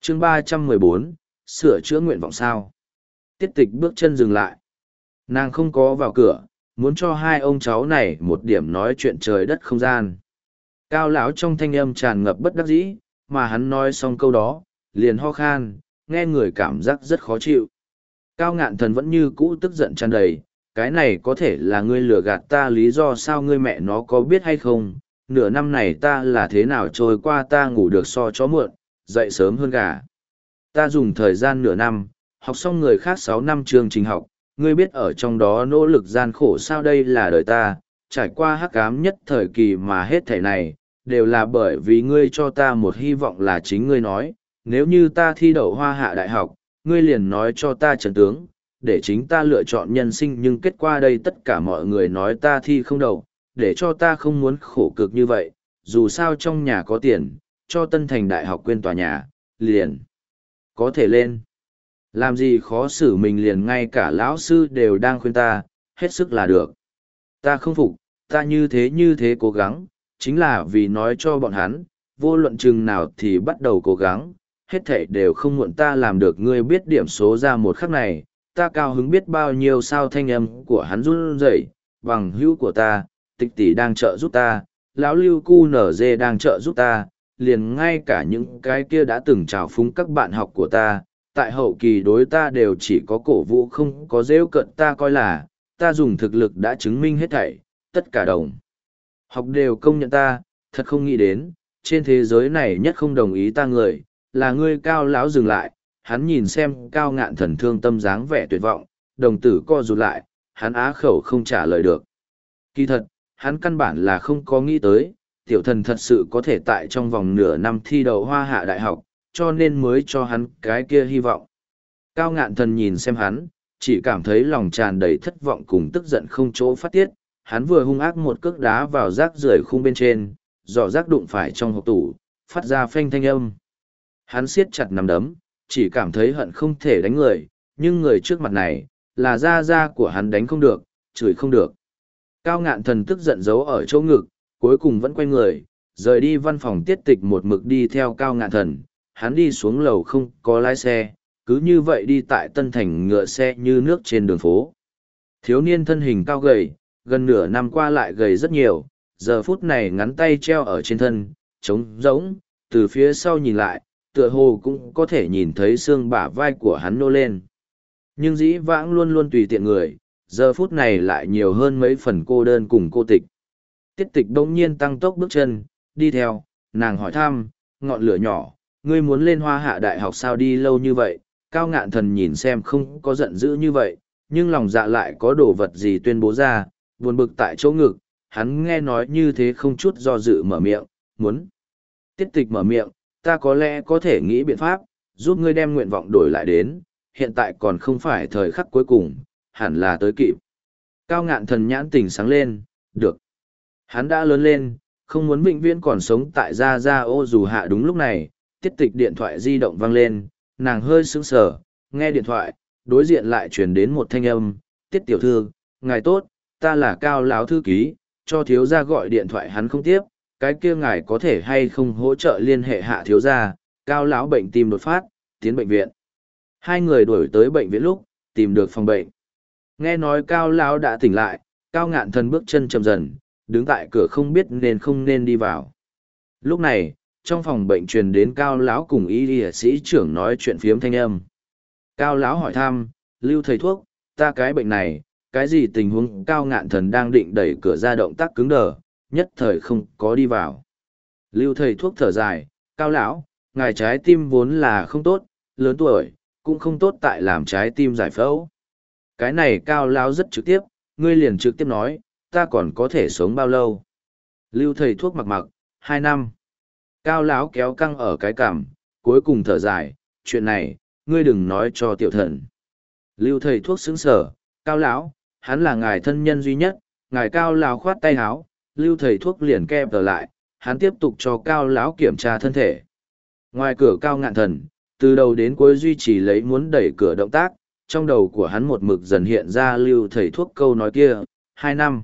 chương 314, sửa chữa nguyện vọng sao. Tiết tịch bước chân dừng lại. Nàng không có vào cửa, muốn cho hai ông cháu này một điểm nói chuyện trời đất không gian. Cao lão trong thanh âm tràn ngập bất đắc dĩ, mà hắn nói xong câu đó, liền ho khan, nghe người cảm giác rất khó chịu. Cao Ngạn Thần vẫn như cũ tức giận tràn đầy, cái này có thể là ngươi lừa gạt ta, lý do sao ngươi mẹ nó có biết hay không? Nửa năm này ta là thế nào trôi qua, ta ngủ được so chó muộn, dậy sớm hơn gà. Ta dùng thời gian nửa năm, học xong người khác 6 năm chương trình học, ngươi biết ở trong đó nỗ lực gian khổ sao, đây là đời ta, trải qua hắc ám nhất thời kỳ mà hết thảy này, đều là bởi vì ngươi cho ta một hy vọng, là chính ngươi nói, nếu như ta thi đậu Hoa Hạ Đại học, ngươi liền nói cho ta trận tướng, để chính ta lựa chọn nhân sinh, nhưng kết quả đây tất cả mọi người nói ta thi không đậu, để cho ta không muốn khổ cực như vậy, dù sao trong nhà có tiền, cho Tân Thành Đại học quên tòa nhà, liền có thể lên. Làm gì khó xử mình, liền ngay cả lão sư đều đang khuyên ta, hết sức là được. Ta không phục, ta như thế cố gắng, chính là vì nói cho bọn hắn, vô luận chừng nào thì bắt đầu cố gắng, hết thảy đều không muộn, ta làm được. Ngươi biết điểm số ra một khắc này, ta cao hứng biết bao nhiêu sao. Thanh âm của hắn run rẩy, bằng hữu của ta, Tịch tỷ đang trợ giúp ta, lão Lưu Cu Nở Dê đang trợ giúp ta, liền ngay cả những cái kia đã từng trào phúng các bạn học của ta, tại hậu kỳ đối ta đều chỉ có cổ vũ không có rêu cận, ta coi là, ta dùng thực lực đã chứng minh hết thảy, tất cả đồng học đều công nhận ta, thật không nghĩ đến, trên thế giới này nhất không đồng ý ta người, là ngươi. Cao lão dừng lại, hắn nhìn xem Cao Ngạn Thần thương tâm dáng vẻ tuyệt vọng, đồng tử co rụt lại, hắn á khẩu không trả lời được. Kỳ thật, hắn căn bản là không có nghĩ tới, tiểu thần thật sự có thể tại trong vòng nửa năm thi đậu Hoa Hạ Đại học, cho nên mới cho hắn cái kia hy vọng. Cao Ngạn Thần nhìn xem hắn, chỉ cảm thấy lòng tràn đầy thất vọng cùng tức giận không chỗ phát tiết, hắn vừa hung ác một cước đá vào rác rưởi khung bên trên, giỏ rác đụng phải trong hộp tủ, phát ra phanh thanh âm. Hắn siết chặt nắm đấm, chỉ cảm thấy hận không thể đánh người, nhưng người trước mặt này, là da của hắn đánh không được, chửi không được. Cao Ngạn Thần tức giận giấu ở chỗ ngực, cuối cùng vẫn quay người, rời đi văn phòng. Tiết tịch một mực đi theo Cao Ngạn Thần, hắn đi xuống lầu không có lái xe, cứ như vậy đi tại Tân Thành ngựa xe như nước trên đường phố. Thiếu niên thân hình cao gầy, gần nửa năm qua lại gầy rất nhiều, giờ phút này ngắn tay treo ở trên thân, trống rỗng, từ phía sau nhìn lại, tựa hồ cũng có thể nhìn thấy xương bả vai của hắn nô lên. Nhưng dĩ vãng luôn luôn tùy tiện người, giờ phút này lại nhiều hơn mấy phần cô đơn cùng cô tịch. Tiết tịch đông nhiên tăng tốc bước chân, đi theo, nàng hỏi thăm, ngọn lửa nhỏ, ngươi muốn lên Hoa Hạ Đại học sao, đi lâu như vậy? Cao Ngạn Thần nhìn xem không có giận dữ như vậy, nhưng lòng dạ lại có đồ vật gì tuyên bố ra, buồn bực tại chỗ ngực, hắn nghe nói như thế không chút do dự mở miệng, muốn. Tiết tịch mở miệng, ta có lẽ có thể nghĩ biện pháp, giúp ngươi đem nguyện vọng đổi lại đến, hiện tại còn không phải thời khắc cuối cùng, hẳn là tới kịp. Cao Ngạn Thần nhãn tỉnh sáng lên, được. Hắn đã lớn lên, không muốn vĩnh viễn còn sống tại Gia Ô Dù Hạ. Đúng lúc này, Tiết tịch điện thoại di động vang lên, nàng hơi sững sờ, nghe điện thoại, đối diện lại truyền đến một thanh âm, Tiết tiểu thư, ngài tốt, ta là Cao lão thư ký, cho thiếu gia gọi điện thoại hắn không tiếp, cái kia ngài có thể hay không hỗ trợ liên hệ hạ thiếu gia, Cao lão bệnh tim đột phát, tiến bệnh viện. Hai người đuổi tới bệnh viện lúc, tìm được phòng bệnh. Nghe nói Cao lão đã tỉnh lại, Cao Ngạn Thần bước chân chậm dần, đứng tại cửa không biết nên không nên đi vào. Lúc này, trong phòng bệnh truyền đến Cao lão cùng y sĩ trưởng nói chuyện phiếm thanh âm. Cao lão hỏi thăm, Lưu thầy thuốc, ta cái bệnh này, cái gì tình huống? Cao Ngạn Thần đang định đẩy cửa ra, động tác cứng đờ, nhất thời không có đi vào. Lưu thầy thuốc thở dài, Cao lão, ngài trái tim vốn là không tốt, lớn tuổi, cũng không tốt tại làm trái tim giải phẫu. Cái này Cao lão rất trực tiếp, ngươi liền trực tiếp nói, ta còn có thể sống bao lâu? Lưu thầy thuốc mặc, 2 năm. Cao lão kéo căng ở cái cằm, cuối cùng thở dài, chuyện này, ngươi đừng nói cho tiểu thần. Lưu thầy thuốc sững sờ, Cao lão, hắn là ngài thân nhân duy nhất. Ngài Cao lão khoát tay áo, Lưu thầy thuốc liền kẹp trở lại, hắn tiếp tục cho Cao lão kiểm tra thân thể. Ngoài cửa Cao Ngạn Thần, từ đầu đến cuối duy trì lấy muốn đẩy cửa động tác, trong đầu của hắn một mực dần hiện ra Lưu thầy thuốc câu nói kia, 2 năm.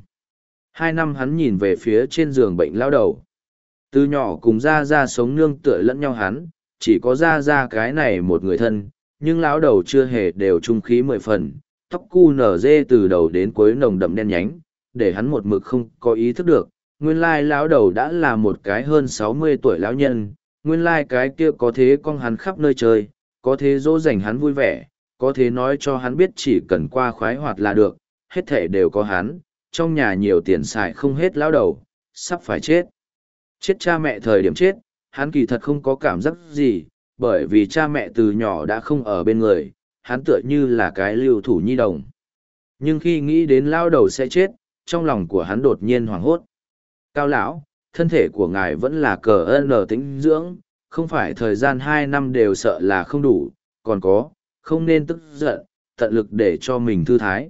2 năm. Hắn nhìn về phía trên giường bệnh lao đầu. Từ nhỏ cùng ra sống nương tựa lẫn nhau hắn, chỉ có ra cái này một người thân, nhưng lão đầu chưa hề đều trung khí 10 phần, tóc cu nở dê từ đầu đến cuối nồng đậm đen nhánh, để hắn một mực không có ý thức được, nguyên lai lão đầu đã là một cái hơn 60 tuổi lão nhân, nguyên lai cái kia có thế con hắn khắp nơi chơi, có thế dỗ dành hắn vui vẻ, có thế nói cho hắn biết chỉ cần qua khoái hoạt là được, hết thể đều có hắn, trong nhà nhiều tiền xài không hết lão đầu, sắp phải chết. Chết cha mẹ thời điểm chết, hắn kỳ thật không có cảm giác gì, bởi vì cha mẹ từ nhỏ đã không ở bên người, hắn tựa như là cái lưu thủ nhi đồng. Nhưng khi nghĩ đến lão đầu sẽ chết, trong lòng của hắn đột nhiên hoảng hốt. Cao lão, thân thể của ngài vẫn là cờ ân tĩnh dưỡng, không phải thời gian 2 năm đều sợ là không đủ, còn có, không nên tức giận, tận lực để cho mình thư thái.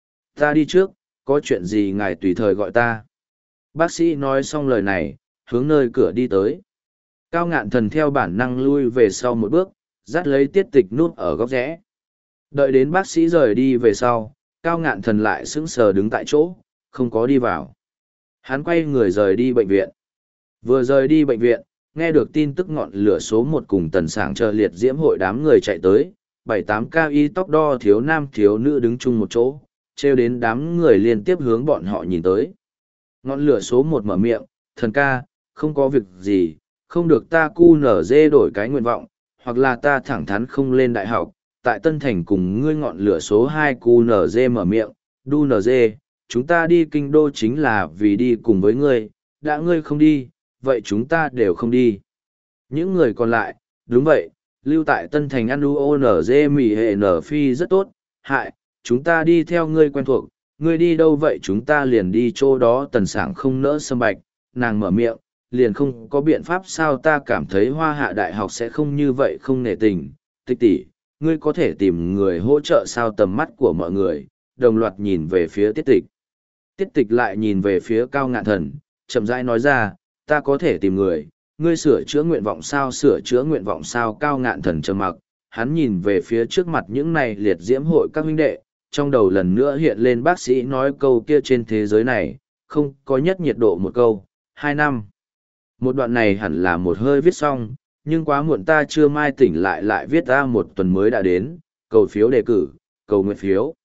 Ta đi trước, có chuyện gì ngài tùy thời gọi ta. Bác sĩ nói xong lời này, hướng nơi cửa đi tới. Cao Ngạn Thần theo bản năng lui về sau một bước, dắt lấy Tiết Tịch núp ở góc rẽ. Đợi đến bác sĩ rời đi về sau, Cao Ngạn Thần lại sững sờ đứng tại chỗ, không có đi vào. Hắn quay người rời đi bệnh viện. Vừa rời đi bệnh viện, nghe được tin tức ngọn lửa số 1 cùng Tần Sảng chờ liệt diễm hội đám người chạy tới, 7-8 cao y tóc đo thiếu nam thiếu nữ đứng chung một chỗ, trêu đến đám người liên tiếp hướng bọn họ nhìn tới. Ngọn lửa số 1 mở miệng, thần ca, không có việc gì, không được ta cu nở dê đổi cái nguyện vọng, hoặc là ta thẳng thắn không lên đại học, tại Tân Thành cùng ngươi. Ngọn lửa số 2 cu nở dê mở miệng, đu nở dê, chúng ta đi kinh đô chính là vì đi cùng với ngươi, đã ngươi không đi, vậy chúng ta đều không đi. Những người còn lại, đúng vậy, lưu tại Tân Thành ăn UONZ mỉ hệ nở phi rất tốt, hại, chúng ta đi theo ngươi quen thuộc, ngươi đi đâu vậy chúng ta liền đi chỗ đó. Tần Sảng không nỡ sâm bạch, nàng mở miệng, liền không có biện pháp sao ta cảm thấy Hoa Hạ Đại học sẽ không như vậy không nể tình, Tịch tỷ, ngươi có thể tìm người hỗ trợ sao. Tầm mắt của mọi người, đồng loạt nhìn về phía Tiết Tịch. Tiết Tịch lại nhìn về phía Cao Ngạn Thần, chậm rãi nói ra, ta có thể tìm người, ngươi sửa chữa nguyện vọng sao. Sửa chữa nguyện vọng sao. Cao Ngạn Thần trầm mặc, hắn nhìn về phía trước mặt những này liệt diễm hội các huynh đệ, trong đầu lần nữa hiện lên bác sĩ nói câu kia trên thế giới này, không có nhất nhiệt độ một câu, 2 năm. Một đoạn này hẳn là một hơi viết xong, nhưng quá muộn ta chưa mai tỉnh lại viết ra 1 tuần mới đã đến, cầu phiếu đề cử, cầu nguyện phiếu.